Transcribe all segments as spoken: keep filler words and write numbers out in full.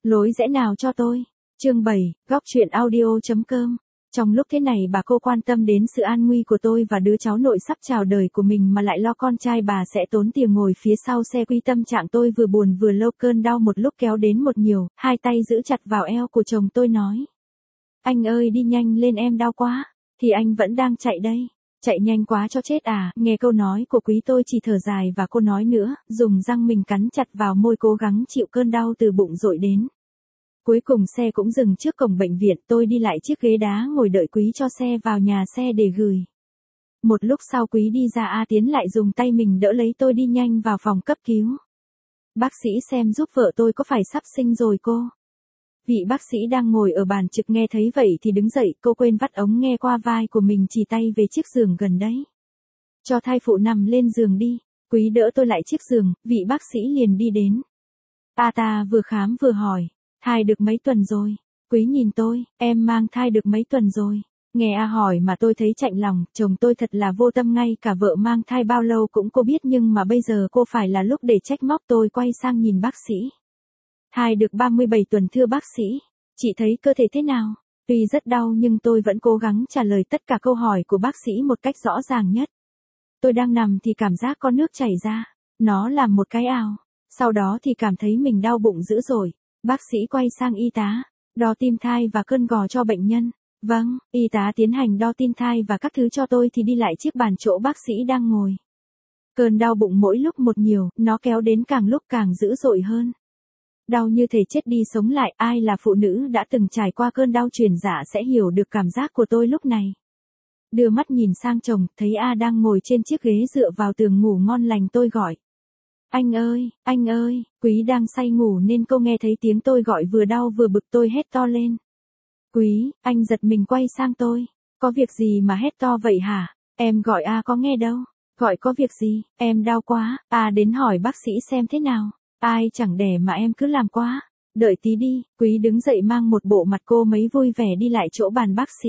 Lối rẽ nào cho tôi? Chương bảy, góc truyện audio.com. Trong lúc thế này bà cô quan tâm đến sự an nguy của tôi và đứa cháu nội sắp chào đời của mình mà lại lo con trai bà sẽ tốn tiền ngồi phía sau xe, quy tâm trạng tôi vừa buồn vừa lâu, cơn đau một lúc kéo đến một nhiều, hai tay giữ chặt vào eo của chồng tôi nói. Anh ơi đi nhanh lên, em đau quá. Thì anh vẫn đang chạy đây. Chạy nhanh quá cho chết à? Nghe câu nói của Quý tôi chỉ thở dài và cô nói nữa, dùng răng mình cắn chặt vào môi cố gắng chịu cơn đau từ bụng dội đến. Cuối cùng xe cũng dừng trước cổng bệnh viện, tôi đi lại chiếc ghế đá ngồi đợi Quý cho xe vào nhà xe để gửi. Một lúc sau Quý đi ra, A Tiến lại dùng tay mình đỡ lấy tôi đi nhanh vào phòng cấp cứu. Bác sĩ xem giúp vợ tôi có phải sắp sinh rồi cô? Vị bác sĩ đang ngồi ở bàn trực nghe thấy vậy thì đứng dậy, cô quên vắt ống nghe qua vai của mình, chỉ tay về chiếc giường gần đấy. Cho thai phụ nằm lên giường đi. Quý đỡ tôi lại chiếc giường, vị bác sĩ liền đi đến. A ta vừa khám vừa hỏi, thai được mấy tuần rồi? Quý nhìn tôi, em mang thai được mấy tuần rồi? Nghe A hỏi mà tôi thấy chạnh lòng, chồng tôi thật là vô tâm, ngay cả vợ mang thai bao lâu cũng cô biết, nhưng mà bây giờ cô phải là lúc để trách móc. Tôi quay sang nhìn bác sĩ. Thai được ba mươi bảy tuần thưa bác sĩ. Chị thấy cơ thể thế nào? Tuy rất đau nhưng tôi vẫn cố gắng trả lời tất cả câu hỏi của bác sĩ một cách rõ ràng nhất. Tôi đang nằm thì cảm giác có nước chảy ra. Nó làm một cái ào. Sau đó thì cảm thấy mình đau bụng dữ dội. Bác sĩ quay sang y tá. Đo tim thai và cân gò cho bệnh nhân. Vâng, y tá tiến hành đo tim thai và các thứ cho tôi thì đi lại chiếc bàn chỗ bác sĩ đang ngồi. Cơn đau bụng mỗi lúc một nhiều, nó kéo đến càng lúc càng dữ dội hơn. Đau như thể chết đi sống lại, ai là phụ nữ đã từng trải qua cơn đau truyền dạ sẽ hiểu được cảm giác của tôi lúc này. Đưa mắt nhìn sang chồng, thấy A đang ngồi trên chiếc ghế dựa vào tường ngủ ngon lành, tôi gọi. Anh ơi, anh ơi, Quý đang say ngủ nên cô nghe thấy tiếng tôi gọi vừa đau vừa bực, tôi hét to lên. Quý, anh giật mình quay sang tôi. Có việc gì mà hét to vậy hả? Em gọi A có nghe đâu. Gọi có việc gì, em đau quá. A đến hỏi bác sĩ xem thế nào. Ai chẳng đẻ mà em cứ làm quá. Đợi tí đi. Quý đứng dậy mang một bộ mặt cô mấy vui vẻ đi lại chỗ bàn bác sĩ.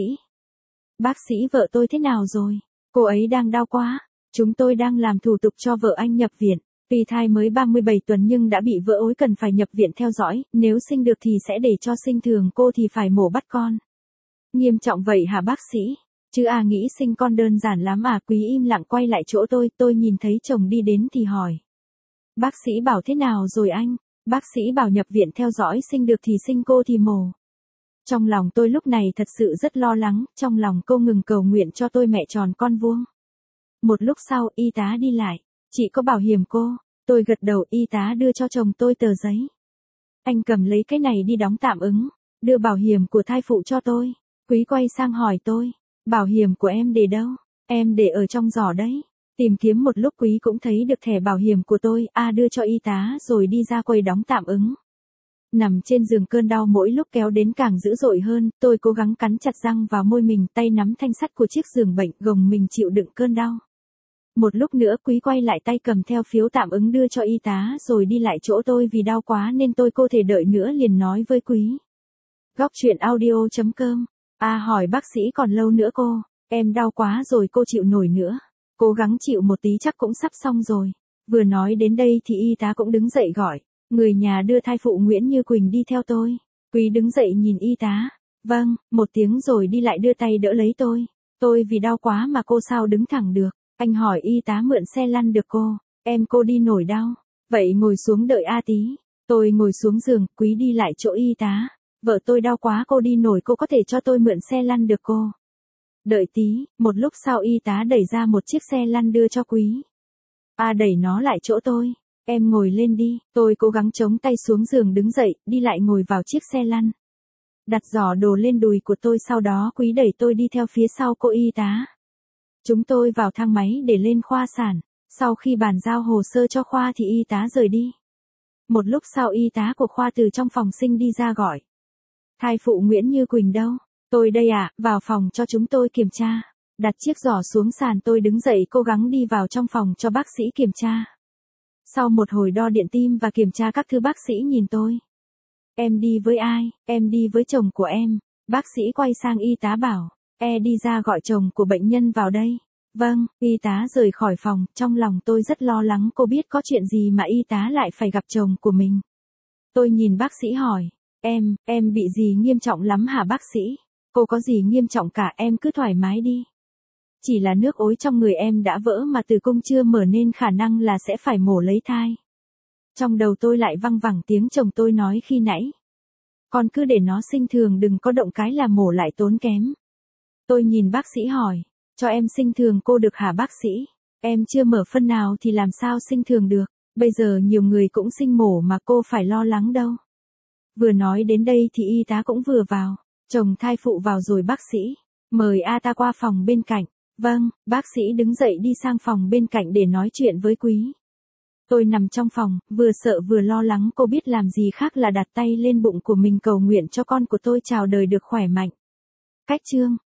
Bác sĩ, vợ tôi thế nào rồi? Cô ấy đang đau quá. Chúng tôi đang làm thủ tục cho vợ anh nhập viện. Tuy thai mới ba mươi bảy tuần nhưng đã bị vỡ ối, cần phải nhập viện theo dõi, nếu sinh được thì sẽ để cho sinh, thường cô thì phải mổ bắt con. Nghiêm trọng vậy hả bác sĩ? Chứ à nghĩ sinh con đơn giản lắm à? Quý im lặng quay lại chỗ tôi, tôi nhìn thấy chồng đi đến thì hỏi. Bác sĩ bảo thế nào rồi anh? Bác sĩ bảo nhập viện theo dõi, sinh được thì sinh, cô thì mổ. Trong lòng tôi lúc này thật sự rất lo lắng, trong lòng cô ngừng cầu nguyện cho tôi mẹ tròn con vuông. Một lúc sau, y tá đi lại. Chị có bảo hiểm cô? Tôi gật đầu, y tá đưa cho chồng tôi tờ giấy. Anh cầm lấy cái này đi đóng tạm ứng, đưa bảo hiểm của thai phụ cho tôi. Quý quay sang hỏi tôi, bảo hiểm của em để đâu? Em để ở trong giỏ đấy. Tìm kiếm một lúc Quý cũng thấy được thẻ bảo hiểm của tôi, A đưa cho y tá rồi đi ra quầy đóng tạm ứng. Nằm trên giường, cơn đau mỗi lúc kéo đến càng dữ dội hơn, tôi cố gắng cắn chặt răng vào môi mình, tay nắm thanh sắt của chiếc giường bệnh, gồng mình chịu đựng cơn đau. Một lúc nữa Quý quay lại, tay cầm theo phiếu tạm ứng đưa cho y tá rồi đi lại chỗ tôi, vì đau quá nên tôi cô thể đợi nữa, liền nói với Quý. Góc truyện audio.com. A hỏi bác sĩ còn lâu nữa cô? Em đau quá rồi, cô chịu nổi nữa. Cố gắng chịu một tí chắc cũng sắp xong rồi. Vừa nói đến đây thì y tá cũng đứng dậy gọi. Người nhà đưa thai phụ Nguyễn Như Quỳnh đi theo tôi. Quý đứng dậy nhìn y tá. Vâng, một tiếng rồi đi lại đưa tay đỡ lấy tôi. Tôi vì đau quá mà cô sao đứng thẳng được. Anh hỏi y tá mượn xe lăn được cô. Em cô đi nổi đau. Vậy ngồi xuống đợi A tí. Tôi ngồi xuống giường, Quý đi lại chỗ y tá. Vợ tôi đau quá, cô đi nổi, cô có thể cho tôi mượn xe lăn được cô? Đợi tí, một lúc sau y tá đẩy ra một chiếc xe lăn đưa cho Quý. A đẩy nó lại chỗ tôi. Em ngồi lên đi. Tôi cố gắng chống tay xuống giường, đứng dậy, đi lại ngồi vào chiếc xe lăn. Đặt giỏ đồ lên đùi của tôi, sau đó Quý đẩy tôi đi theo phía sau cô y tá. Chúng tôi vào thang máy để lên khoa sản. Sau khi bàn giao hồ sơ cho khoa thì y tá rời đi. Một lúc sau y tá của khoa từ trong phòng sinh đi ra gọi. Thai phụ Nguyễn Như Quỳnh đâu? Tôi đây ạ, à, vào phòng cho chúng tôi kiểm tra. Đặt chiếc giỏ xuống sàn, tôi đứng dậy cố gắng đi vào trong phòng cho bác sĩ kiểm tra. Sau một hồi đo điện tim và kiểm tra các thứ, bác sĩ nhìn tôi. Em đi với ai? Em đi với chồng của em. Bác sĩ quay sang y tá bảo. E đi ra gọi chồng của bệnh nhân vào đây. Vâng, y tá rời khỏi phòng, trong lòng tôi rất lo lắng, cô biết có chuyện gì mà y tá lại phải gặp chồng của mình. Tôi nhìn bác sĩ hỏi. Em, em bị gì nghiêm trọng lắm hả bác sĩ? Cô có gì nghiêm trọng cả, em cứ thoải mái đi. Chỉ là nước ối trong người em đã vỡ mà tử cung chưa mở nên khả năng là sẽ phải mổ lấy thai. Trong đầu tôi lại văng vẳng tiếng chồng tôi nói khi nãy. Con cứ để nó sinh thường, đừng có động cái là mổ lại tốn kém. Tôi nhìn bác sĩ hỏi, cho em sinh thường cô được hả bác sĩ? Em chưa mở phân nào thì làm sao sinh thường được, bây giờ nhiều người cũng sinh mổ mà cô phải lo lắng đâu. Vừa nói đến đây thì y tá cũng vừa vào, chồng thai phụ vào rồi bác sĩ, mời a ta qua phòng bên cạnh. Vâng, bác sĩ đứng dậy đi sang phòng bên cạnh để nói chuyện với Quý. Tôi nằm trong phòng, vừa sợ vừa lo lắng, cô biết làm gì khác là đặt tay lên bụng của mình cầu nguyện cho con của tôi chào đời được khỏe mạnh. Cách chương